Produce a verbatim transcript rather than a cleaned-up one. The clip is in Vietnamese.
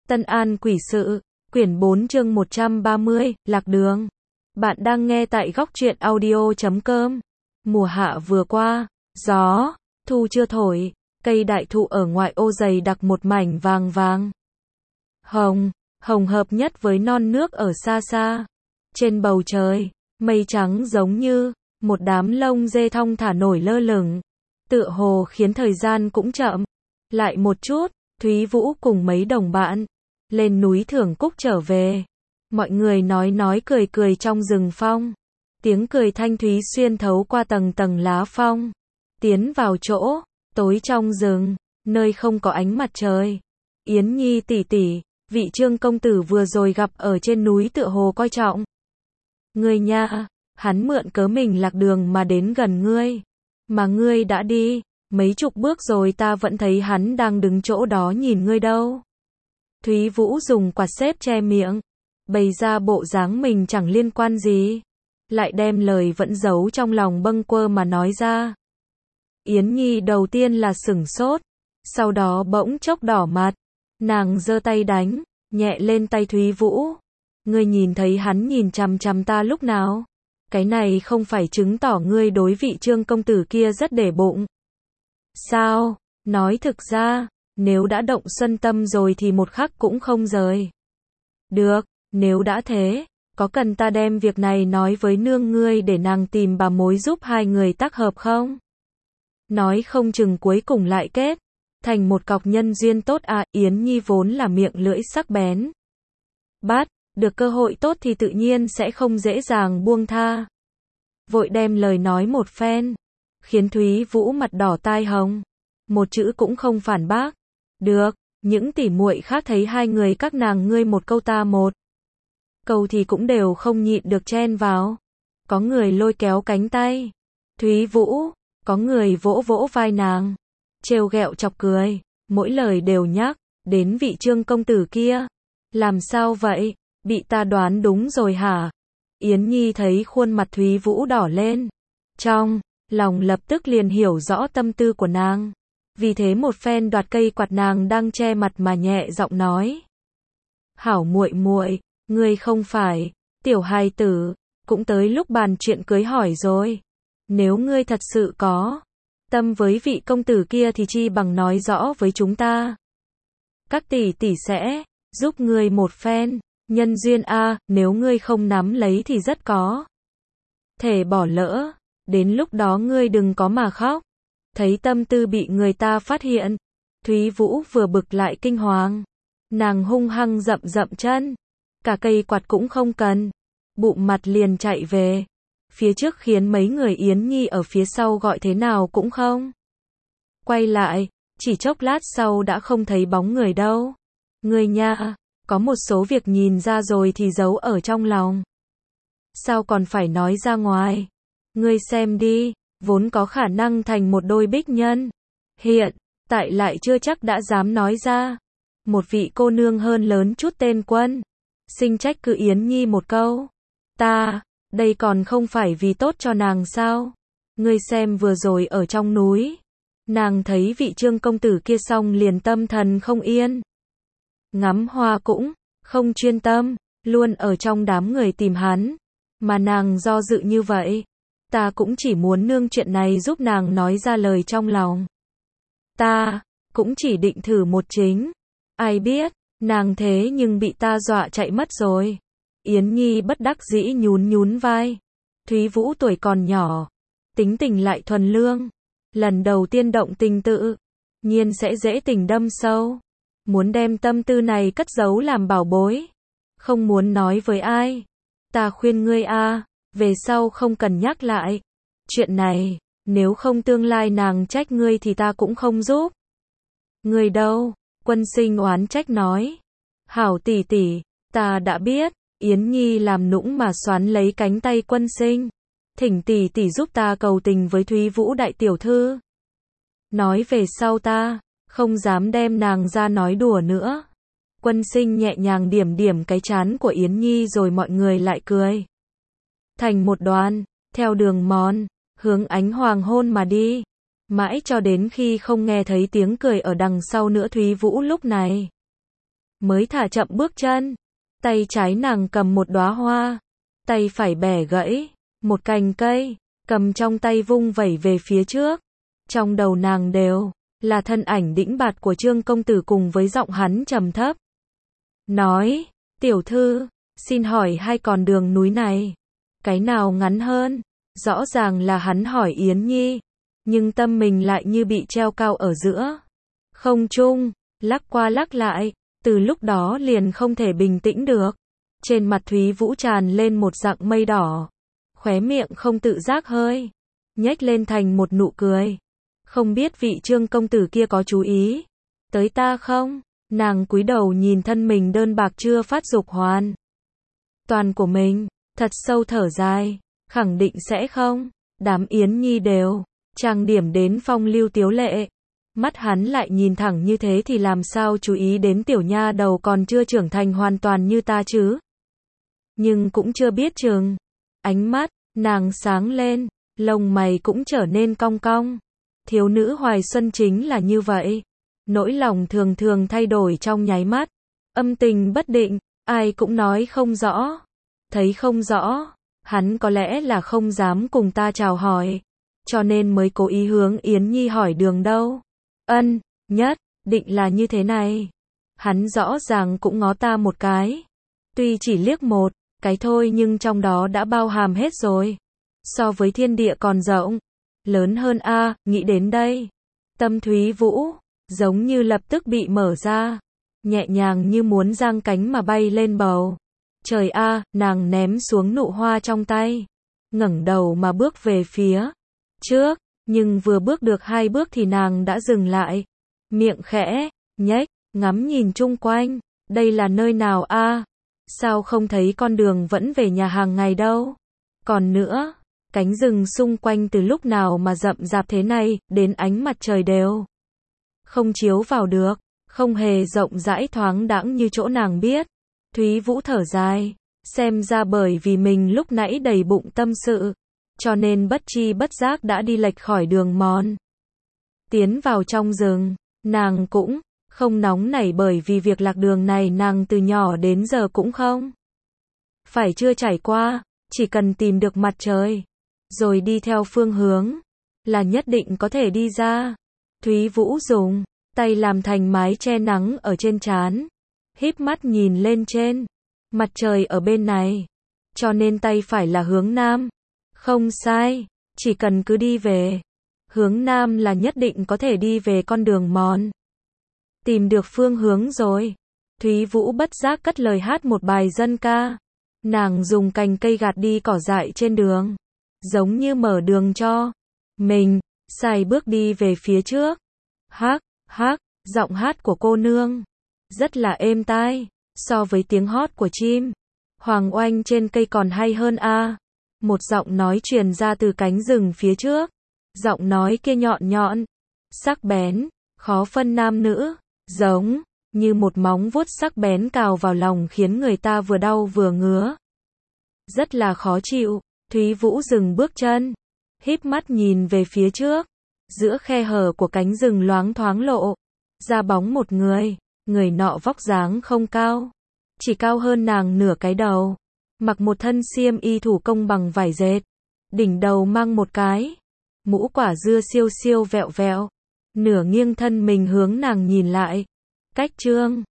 Tân An Quỷ Sự, quyển bốn chương một trăm ba mươi, Lạc Đường. Bạn đang nghe tại góc truyện audio chấm com. Mùa hạ vừa qua, gió, thu chưa thổi, cây đại thụ ở ngoại ô dày đặc một mảnh vàng vàng. Hồng, hồng hợp nhất với non nước ở xa xa. Trên bầu trời, mây trắng giống như một đám lông dê thong thả nổi lơ lửng, tựa hồ khiến thời gian cũng chậm lại một chút. Thúy Vũ cùng mấy đồng bạn lên núi Thưởng Cúc trở về. Mọi người nói nói cười cười trong rừng phong. Tiếng cười thanh thúy xuyên thấu qua tầng tầng lá phong, tiến vào chỗ tối trong rừng, nơi không có ánh mặt trời. Yến Nhi tỷ tỷ, vị Trương công tử vừa rồi gặp ở trên núi tựa hồ coi trọng ngươi nha, hắn mượn cớ mình lạc đường mà đến gần ngươi, mà ngươi đã đi mấy chục bước rồi ta vẫn thấy hắn đang đứng chỗ đó nhìn ngươi đâu. Thúy Vũ dùng quạt xếp che miệng, bày ra bộ dáng mình chẳng liên quan gì, lại đem lời vẫn giấu trong lòng bâng quơ mà nói ra. Yến Nhi đầu tiên là sửng sốt, sau đó bỗng chốc đỏ mặt, nàng giơ tay đánh nhẹ lên tay Thúy Vũ. Ngươi nhìn thấy hắn nhìn chằm chằm ta lúc nào? Cái này không phải chứng tỏ ngươi đối vị Trương công tử kia rất để bụng sao? Nói thực ra, nếu đã động xuân tâm rồi thì một khắc cũng không rời. Được, nếu đã thế, có cần ta đem việc này nói với nương ngươi để nàng tìm bà mối giúp hai người tác hợp không? Nói không chừng cuối cùng lại kết thành một cọc nhân duyên tốt à. Yến Nhi vốn là miệng lưỡi sắc bén, bắt được cơ hội tốt thì tự nhiên sẽ không dễ dàng buông tha. Vội đem lời nói một phen, khiến Thúy Vũ mặt đỏ tai hồng, một chữ cũng không phản bác. Được, những tỉ muội khác thấy hai người các nàng ngươi một câu ta một câu thì cũng đều không nhịn được chen vào. Có người lôi kéo cánh tay Thúy Vũ, có người vỗ vỗ vai nàng, trêu ghẹo chọc cười, mỗi lời đều nhắc đến vị Trương công tử kia. Làm sao vậy, bị ta đoán đúng rồi hả? Yến Nhi thấy khuôn mặt Thúy Vũ đỏ lên, trong lòng lập tức liền hiểu rõ tâm tư của nàng. Vì thế một phen đoạt cây quạt nàng đang che mặt mà nhẹ giọng nói: "Hảo muội muội, ngươi không phải tiểu hài tử, cũng tới lúc bàn chuyện cưới hỏi rồi. Nếu ngươi thật sự có tâm với vị công tử kia thì chi bằng nói rõ với chúng ta. Các tỷ tỷ sẽ giúp ngươi một phen, nhân duyên a, nếu ngươi không nắm lấy thì rất có thể bỏ lỡ, đến lúc đó ngươi đừng có mà khóc." Thấy tâm tư bị người ta phát hiện, Thúy Vũ vừa bực lại kinh hoàng, nàng hung hăng dậm dậm chân, cả cây quạt cũng không cần, bụng mặt liền chạy về phía trước, khiến mấy người Yến Nhi ở phía sau gọi thế nào cũng không quay lại. Chỉ chốc lát sau đã không thấy bóng người đâu. Ngươi nha, có một số việc nhìn ra rồi thì giấu ở trong lòng, sao còn phải nói ra ngoài? Ngươi xem đi, vốn có khả năng thành một đôi bích nhân, hiện tại lại chưa chắc đã dám nói ra. Một vị cô nương hơn lớn chút tên Quân Sinh trách cứ Yến Nhi một câu: "Ta, đây còn không phải vì tốt cho nàng sao? Ngươi xem vừa rồi ở trong núi, nàng thấy vị Trương công tử kia xong liền tâm thần không yên, ngắm hoa cũng không chuyên tâm, luôn ở trong đám người tìm hắn, mà nàng do dự như vậy. Ta cũng chỉ muốn nương chuyện này giúp nàng nói ra lời trong lòng. Ta cũng chỉ định thử một chính, ai biết nàng thế nhưng bị ta dọa chạy mất rồi." Yến Nhi bất đắc dĩ nhún nhún vai. Thúy Vũ tuổi còn nhỏ, tính tình lại thuần lương, lần đầu tiên động tình tự nhiên sẽ dễ tình đâm sâu, muốn đem tâm tư này cất giấu làm bảo bối, không muốn nói với ai. Ta khuyên ngươi a, về sau không cần nhắc lại chuyện này, nếu không tương lai nàng trách ngươi thì ta cũng không giúp ngươi đâu. Quân Sinh oán trách nói: "Hảo tỷ tỷ, ta đã biết." Yến Nhi làm nũng mà xoắn lấy cánh tay Quân Sinh, "Thỉnh tỷ tỷ giúp ta cầu tình với Thúy Vũ đại tiểu thư, nói về sau ta không dám đem nàng ra nói đùa nữa." Quân Sinh nhẹ nhàng điểm điểm cái trán của Yến Nhi rồi mọi người lại cười thành một đoàn, theo đường mòn hướng ánh hoàng hôn mà đi, mãi cho đến khi không nghe thấy tiếng cười ở đằng sau nữa. Thúy Vũ lúc này mới thả chậm bước chân. Tay trái nàng cầm một đóa hoa, tay phải bẻ gãy một cành cây, cầm trong tay vung vẩy về phía trước. Trong đầu nàng đều là thân ảnh đĩnh bạt của Trương công tử cùng với giọng hắn trầm thấp. Nói, tiểu thư, xin hỏi hai con đường núi này, cái nào ngắn hơn? Rõ ràng là hắn hỏi Yến Nhi, nhưng tâm mình lại như bị treo cao ở giữa không trung, lắc qua lắc lại, từ lúc đó liền không thể bình tĩnh được. Trên mặt Thúy Vũ tràn lên một dạng mây đỏ, khóe miệng không tự giác hơi nhếch lên thành một nụ cười. Không biết vị Trương công tử kia có chú ý tới ta không? Nàng cúi đầu nhìn thân mình đơn bạc chưa phát dục hoàn toàn của mình, thật sâu thở dài, khẳng định sẽ không. Đám Yến Nhi đều trang điểm đến phong lưu tiếu lệ, mắt hắn lại nhìn thẳng như thế thì làm sao chú ý đến tiểu nha đầu còn chưa trưởng thành hoàn toàn như ta chứ? Nhưng cũng chưa biết chừng. Ánh mắt nàng sáng lên, lông mày cũng trở nên cong cong. Thiếu nữ hoài xuân chính là như vậy, nỗi lòng thường thường thay đổi trong nháy mắt, âm tình bất định, ai cũng nói không rõ. Thấy không rõ, hắn có lẽ là không dám cùng ta chào hỏi, cho nên mới cố ý hướng Yến Nhi hỏi đường đâu. Ân, nhất định là như thế này. Hắn rõ ràng cũng ngó ta một cái, tuy chỉ liếc một cái thôi nhưng trong đó đã bao hàm hết rồi. So với thiên địa còn rộng lớn hơn a. Nghĩ đến đây, tâm Thúy Vũ giống như lập tức bị mở ra, nhẹ nhàng như muốn giang cánh mà bay lên bầu trời a. Nàng ném xuống nụ hoa trong tay, ngẩng đầu mà bước về phía trước, nhưng vừa bước được hai bước thì nàng đã dừng lại, miệng khẽ nhếch, ngắm nhìn chung quanh. Đây là nơi nào a? Sao không thấy con đường vẫn về nhà hàng ngày đâu? Còn nữa, cánh rừng xung quanh từ lúc nào mà rậm rạp thế này, đến ánh mặt trời đều không chiếu vào được, không hề rộng rãi thoáng đãng như chỗ nàng biết. Thúy Vũ thở dài, xem ra bởi vì mình lúc nãy đầy bụng tâm sự, cho nên bất chi bất giác đã đi lệch khỏi đường mòn. Tiến vào trong rừng, nàng cũng không nóng nảy bởi vì việc lạc đường này nàng từ nhỏ đến giờ cũng không phải chưa trải qua, chỉ cần tìm được mặt trời, rồi đi theo phương hướng, là nhất định có thể đi ra. Thúy Vũ dùng tay làm thành mái che nắng ở trên trán, híp mắt nhìn lên trên, mặt trời ở bên này, cho nên tay phải là hướng nam. Không sai, chỉ cần cứ đi về hướng nam là nhất định có thể đi về con đường mòn. Tìm được phương hướng rồi, Thúy Vũ bất giác cất lời hát một bài dân ca. Nàng dùng cành cây gạt đi cỏ dại trên đường, giống như mở đường cho mình, sải bước đi về phía trước. Hắc, hắc, giọng hát của cô nương rất là êm tai, so với tiếng hót của chim hoàng oanh trên cây còn hay hơn a. Một giọng nói truyền ra từ cánh rừng phía trước. Giọng nói kia nhọn nhọn, sắc bén, khó phân nam nữ, giống như một móng vuốt sắc bén cào vào lòng khiến người ta vừa đau vừa ngứa. Rất là khó chịu. Thúy Vũ dừng bước chân, híp mắt nhìn về phía trước. Giữa khe hở của cánh rừng loáng thoáng lộ ra bóng một người. Người nọ vóc dáng không cao, chỉ cao hơn nàng nửa cái đầu, mặc một thân xiêm y thủ công bằng vải dệt, đỉnh đầu mang một cái mũ quả dưa siêu siêu vẹo vẹo, nửa nghiêng thân mình hướng nàng nhìn lại. Cách Trương